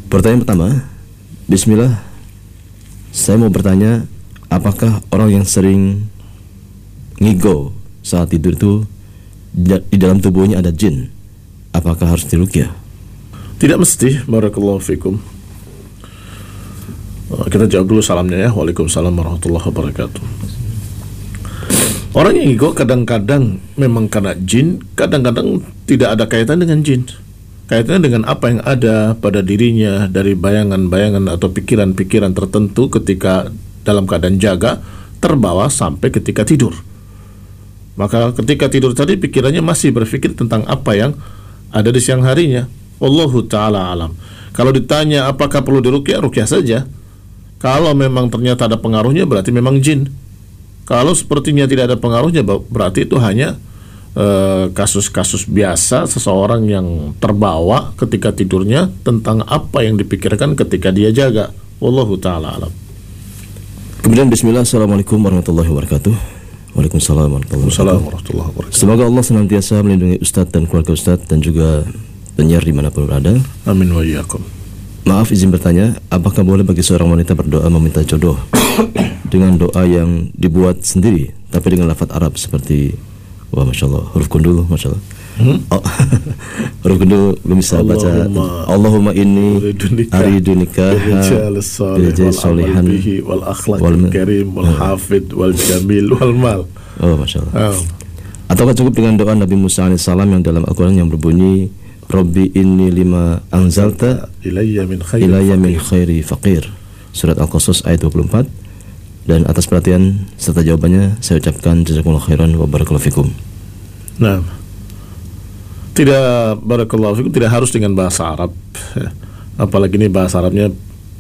Pertanyaan pertama, Bismillah, saya mau bertanya, apakah orang yang sering ngigo saat tidur itu di dalam tubuhnya ada jin? Apakah harus diruqyah? Tidak mesti. Barakallahu fikum. Kita jawab dulu salamnya ya. Waalaikumsalam warahmatullahi wabarakatuh. Orang yang ngigo kadang-kadang memang karena jin, kadang-kadang tidak ada kaitan dengan jin. Kaitannya dengan apa yang ada pada dirinya dari bayangan-bayangan atau pikiran-pikiran tertentu ketika dalam keadaan jaga, terbawa sampai ketika tidur. Maka ketika tidur tadi pikirannya masih berpikir tentang apa yang ada di siang harinya. Wallahu ta'ala alam. Kalau ditanya apakah perlu diruqyah, ruqyah saja. Kalau memang ternyata ada pengaruhnya, berarti memang jin. Kalau sepertinya tidak ada pengaruhnya, berarti itu hanya kasus-kasus biasa seseorang yang terbawa ketika tidurnya tentang apa yang dipikirkan ketika dia jaga. Wallahu ta'ala alam. Kemudian Bismillah, Assalamualaikum warahmatullahi wabarakatuh. Waalaikumsalam warahmatullahi wabarakatuh. Semoga Allah senantiasa melindungi Ustadz dan keluarga Ustadz dan juga penyiar dimanapun berada. Amin wa iyyakum. Maaf, izin bertanya, apakah boleh bagi seorang wanita berdoa meminta jodoh dengan doa yang dibuat sendiri tapi dengan lafaz Arab seperti, wah masya Allah, huruf gundul, masya Allah. Huruf gundul belum bisa baca. Allahumma inni aridu nikah bil solihan wal akhlaq karim wal hafid wal jamil wal mal. Oh masya Allah. Ataukah cukup dengan doa Nabi Musa alaihissalam yang dalam Al-Quran yang berbunyi, Rabbi inni lima anzalta ilayya min khairi faqir, surat Al-Qasas ayat 24. Dan atas perhatian serta jawabannya saya ucapkan jazakumullah khairan wa barakallahu fikum. Nah, tidak, barakallahu fikum, tidak harus dengan bahasa Arab. Apalagi ini bahasa Arabnya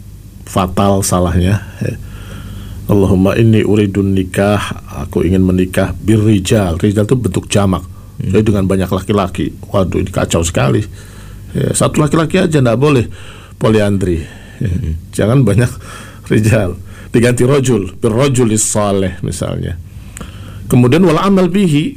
fatal salahnya. Allahumma inni uridun nikah, aku ingin menikah birrijal. Rijal itu bentuk jamak. Jadi dengan banyak laki-laki. Waduh, ini kacau sekali. Satu laki-laki aja tidak boleh, poliandri. Jangan banyak rijal. Diganti rojul, birrojulis saleh misalnya. Kemudian wal amal bihi,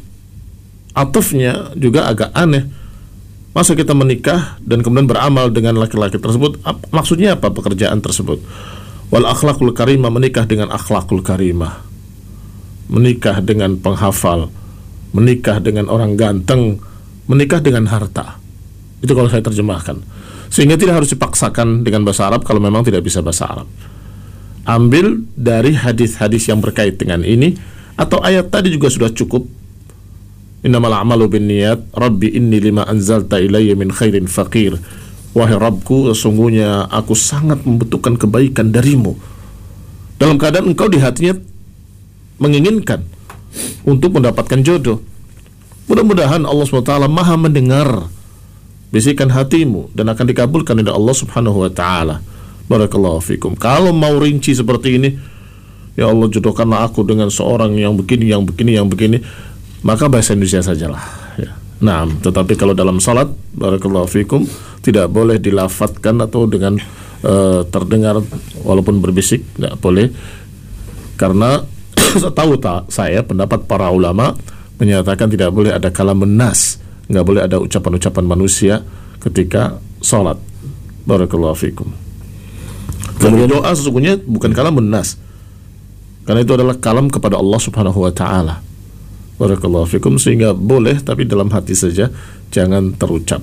atufnya juga agak aneh. Masa kita menikah dan kemudian beramal dengan laki-laki tersebut? Maksudnya apa pekerjaan tersebut? Wal akhlaqul karimah, menikah dengan akhlakul karimah, menikah dengan penghafal, menikah dengan orang ganteng, menikah dengan harta. Itu kalau saya terjemahkan. Sehingga tidak harus dipaksakan dengan bahasa Arab kalau memang tidak bisa bahasa Arab. Ambil dari hadis-hadis yang berkait dengan ini, atau ayat tadi juga sudah cukup. Innamal a'malu binniyat, Rabbi inni lima anzalta ilayya min khairin faqir. Wahai Rabbku, sesungguhnya aku sangat membutuhkan kebaikan darimu. Dalam keadaan engkau di hatinya menginginkan untuk mendapatkan jodoh. Mudah-mudahan Allah SWT maha mendengar bisikan hatimu dan akan dikabulkan oleh Allah Subhanahu wa ta'ala. Barakallahu fikum. Kalau mau rinci seperti ini, ya Allah jodohkanlah aku dengan seorang yang begini, yang begini, yang begini, maka bahasa Indonesia sajalah ya. Nah, tetapi kalau dalam salat, barakallahu fikum, tidak boleh dilafatkan atau dengan terdengar walaupun berbisik, tidak boleh. Karena setahu saya pendapat para ulama menyatakan tidak boleh ada kalamun nas, nggak boleh ada ucapan-ucapan manusia ketika salat. Barakallahu fikum. Kemudian doa sesungguhnya bukan kalamun nas, karena itu adalah kalam kepada Allah Subhanahu wa ta'ala. Barakallahu fikum. Sehingga boleh, tapi dalam hati saja, jangan terucap.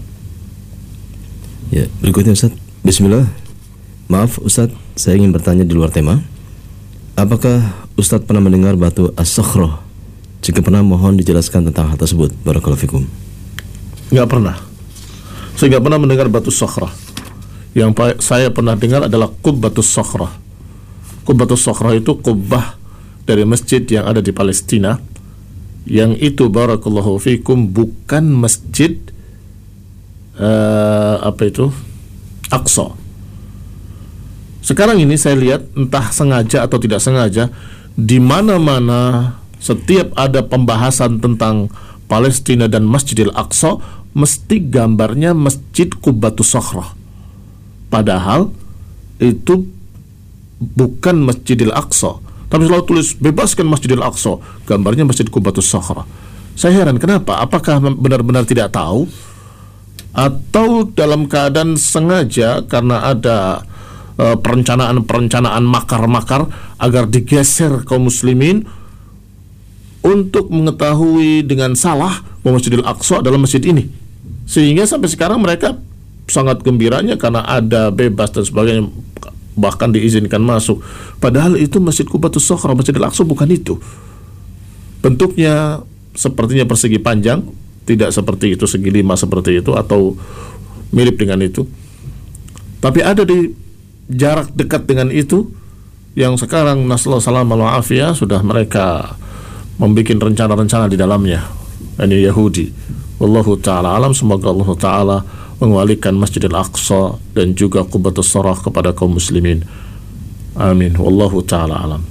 Ya, berikutnya Ustaz. Bismillah. Maaf Ustaz, saya ingin bertanya di luar tema. Apakah Ustaz pernah mendengar batu as-sakhrah? Jika pernah, mohon dijelaskan tentang hal tersebut. Barakallahu fikum. Enggak pernah. Saya enggak pernah mendengar batu sakhrah. Yang saya pernah dengar adalah qubbatus sakhrah. Qubbatus sakhrah itu kubbah dari masjid yang ada di Palestina, yang itu barakallahu fikum bukan masjid Aqsa. Sekarang ini saya lihat entah sengaja atau tidak sengaja, di mana-mana setiap ada pembahasan tentang Palestina dan Masjidil Aqsa, mesti gambarnya Masjid Qubbatus Sakhrah. Padahal itu bukan Masjidil Aqsa, tapi selalu tulis bebaskan Masjidil Aqsa, gambarnya Masjid Qubbatus Sakhrah. Saya heran kenapa? Apakah benar-benar tidak tahu? atau dalam keadaan sengaja karena ada perencanaan makar-makar agar digeser kaum muslimin untuk mengetahui dengan salah bahwa Masjidil Aqsa adalah masjid ini, sehingga sampai sekarang mereka sangat gembiranya karena ada bebas dan sebagainya, bahkan diizinkan masuk. Padahal itu Masjid Qubatus Sakhra, Masjidil Aqsa bukan itu. Bentuknya sepertinya persegi panjang, tidak seperti itu segi 5 seperti itu atau mirip dengan itu. Tapi ada di jarak dekat dengan itu yang sekarang Nasallahu salam wal afiyah sudah mereka membuat rencana-rencana di dalamnya. Ini Yahudi. Wallahu ta'ala alam. Semoga Allah ta'ala mengwalikan Masjidil Aqsa dan juga Qubatus Sakhra kepada kaum muslimin. Amin. Wallahu ta'ala alam.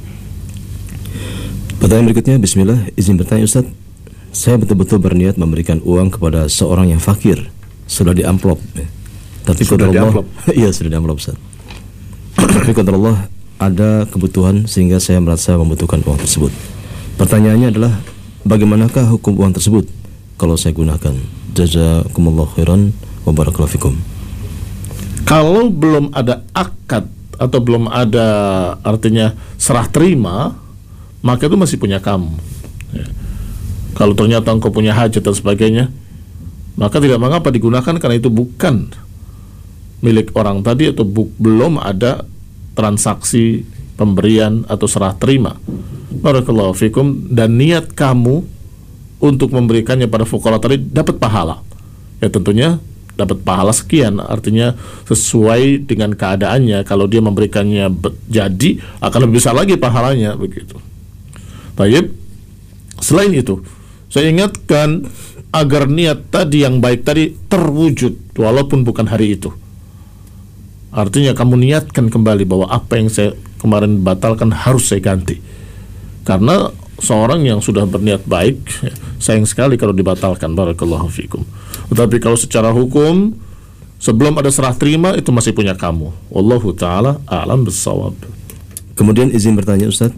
Pertanyaan berikutnya, bismillah, izin bertanya Ustaz. Saya betul-betul berniat memberikan uang kepada seorang yang fakir. Sudah di amplop. Tapi qadar Allah, iya sudah di amplop Ustaz. Tapi qadar Allah ada kebutuhan sehingga saya merasa membutuhkan uang tersebut. Pertanyaannya adalah, bagaimanakah hukum uang tersebut kalau saya gunakan? Jazakumullah khairan wa barakallahu fikum. Kalau belum ada akad atau belum ada artinya serah terima, maka itu masih punya kamu. Ya. Kalau ternyata engkau punya hajat dan sebagainya, maka tidak mengapa digunakan karena itu bukan milik orang tadi atau belum ada transaksi pemberian atau serah terima. Barakallahu fikum. Dan niat kamu untuk memberikannya pada fuqara tadi dapat pahala. Ya tentunya dapat pahala sekian, artinya sesuai dengan keadaannya. Kalau dia memberikannya jadi, akan lebih besar lagi pahalanya, begitu. Baik. Selain itu, saya ingatkan agar niat tadi yang baik tadi terwujud walaupun bukan hari itu. Artinya kamu niatkan kembali bahwa apa yang saya kemarin batalkan harus saya ganti. Karena seorang yang sudah berniat baik, sayang sekali kalau dibatalkan. Barakallahu fikum. Tetapi kalau secara hukum, sebelum ada serah terima, itu masih punya kamu. Wallahu ta'ala a'lam bissawab. Kemudian izin bertanya Ustaz.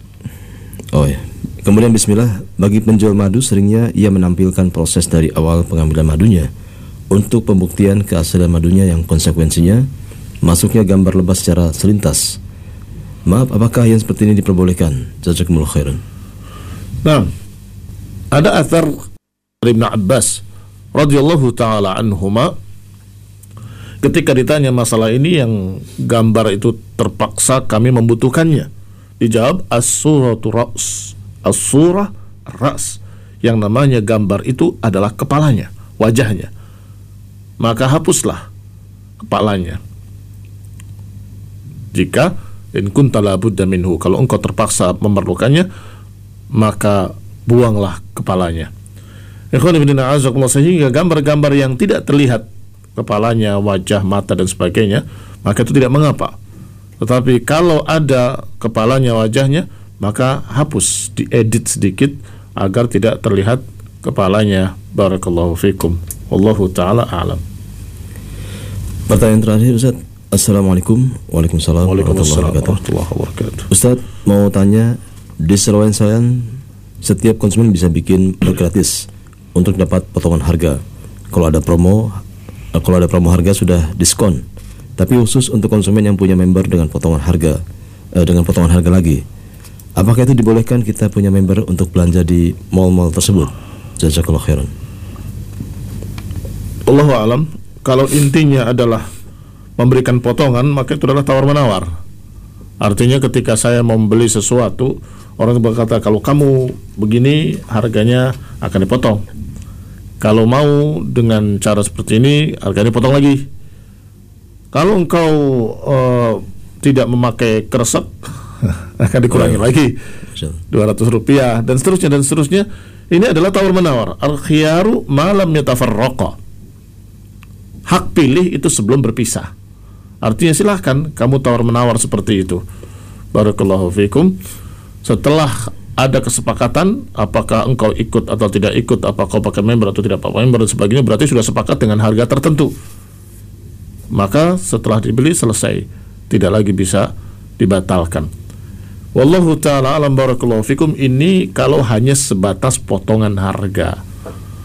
Oh ya. Kemudian bismillah, bagi penjual madu seringnya ia menampilkan proses dari awal pengambilan madunya untuk pembuktian keaslian madunya yang konsekuensinya masuknya gambar lebah secara selintas. Maaf, apakah yang seperti ini diperbolehkan? Jazakumullah khairan. Nah, ada athar dari Ibn Abbas radhiyallahu ta'ala anhuma, ketika ditanya masalah ini yang gambar itu terpaksa kami membutuhkannya, dijawab as-suratu ra's. As-surah ras, yang namanya gambar itu adalah kepalanya, wajahnya. Maka hapuslah kepalanya. Jika in kunta la budda minhu, kalau engkau terpaksa memerlukannya, maka buanglah kepalanya. Ikhwan fillah azakumullah, sehingga gambar-gambar yang tidak terlihat kepalanya, wajah, mata dan sebagainya, maka itu tidak mengapa. Tetapi kalau ada kepalanya, wajahnya, maka hapus, diedit sedikit agar tidak terlihat kepalanya. Barakallahu fikum. Wallahu ta'ala a'lam. Pertanyaan terakhir Ustaz. Assalamualaikum. Waalaikumsalam warahmatullahi wabarakatuh. Ustaz, mau tanya, di Serawan Sayan setiap konsumen bisa bikin gratis untuk dapat potongan harga. Kalau ada promo harga sudah diskon. Tapi khusus untuk konsumen yang punya member dengan potongan harga lagi. Apakah itu dibolehkan kita punya member untuk belanja di mall-mall tersebut? Jazakallahu khairan. Allahu a'lam. Kalau intinya adalah memberikan potongan, maka itu adalah tawar-menawar. Artinya ketika saya mau membeli sesuatu, orang berkata kalau kamu begini harganya akan dipotong. Kalau mau dengan cara seperti ini harganya dipotong lagi. Kalau engkau tidak memakai kresek, akan dikurangi lagi 200 rupiah dan seterusnya. Ini adalah tawar-menawar. Al-khiyaru ma lam yatafarraqa. Hak pilih itu sebelum berpisah. Artinya silahkan kamu tawar-menawar seperti itu. Barakallahu fikum. Setelah ada kesepakatan, apakah engkau ikut atau tidak ikut, apakah kau pakai member atau tidak pakai member dan sebagainya, berarti sudah sepakat dengan harga tertentu. Maka setelah dibeli selesai, tidak lagi bisa dibatalkan. Wallahu ta'ala alam. Barakallahu fikum. Ini kalau hanya sebatas potongan harga.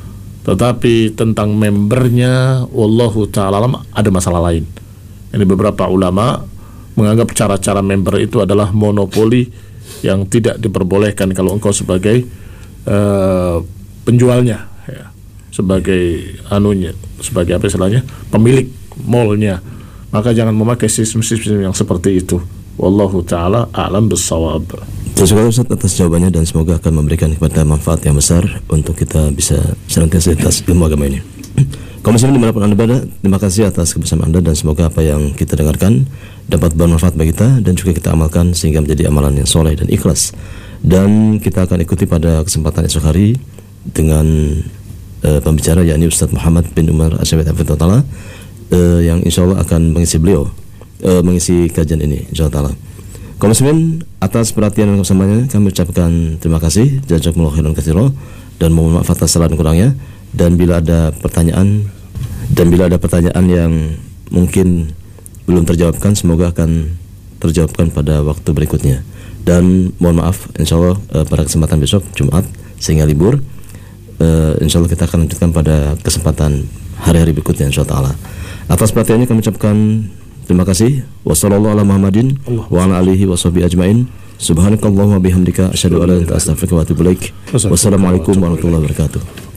Tetapi tentang membernya, wallahu ta'ala alam, ada masalah lain. Ini beberapa ulama menganggap cara-cara member itu adalah monopoli yang tidak diperbolehkan kalau engkau sebagai penjualnya, ya, sebagai sebagai apa istilahnya, pemilik mallnya, maka jangan memakai sistem-sistem yang seperti itu. Wallahu ta'ala a'lam bis-shawab. Terima kasih Ustaz atas jawabannya, dan semoga akan memberikan kepada manfaat yang besar untuk kita bisa senantiasa atas ilmu agama ini. Kaum muslimin dimanapun Anda berada, terima kasih atas kebersamaan Anda, dan semoga apa yang kita dengarkan dapat bermanfaat bagi kita dan juga kita amalkan sehingga menjadi amalan yang soleh dan ikhlas. Dan kita akan ikuti pada kesempatan esok hari dengan pembicara, yakni Ustaz Muhammad bin Umar Asyawiyat Hafidhahullah, yang insya Allah akan mengisi kajian ini insya Allah. Kaum muslimin, atas perhatian dan kebersamaan kami ucapkan terima kasih, jazakumullahu khairan katsiran, dan mohon maaf atas kesalahan kurangnya. Dan bila ada pertanyaan yang mungkin belum terjawabkan, semoga akan terjawabkan pada waktu berikutnya. Dan mohon maaf, insya Allah pada kesempatan besok Jumat sehingga libur, insya Allah kita akan lanjutkan pada kesempatan hari-hari berikutnya insya Allah. Atas perhatiannya kami ucapkan terima kasih. Wassallallahu ala Muhammadin wa ala alihi washabihi ajmain. Subhanakallahumma bihamdika asyhadu an la ilaha illa anta astaghfiruka wa atubu ilaik. Wassalamualaikum warahmatullahi wabarakatuh.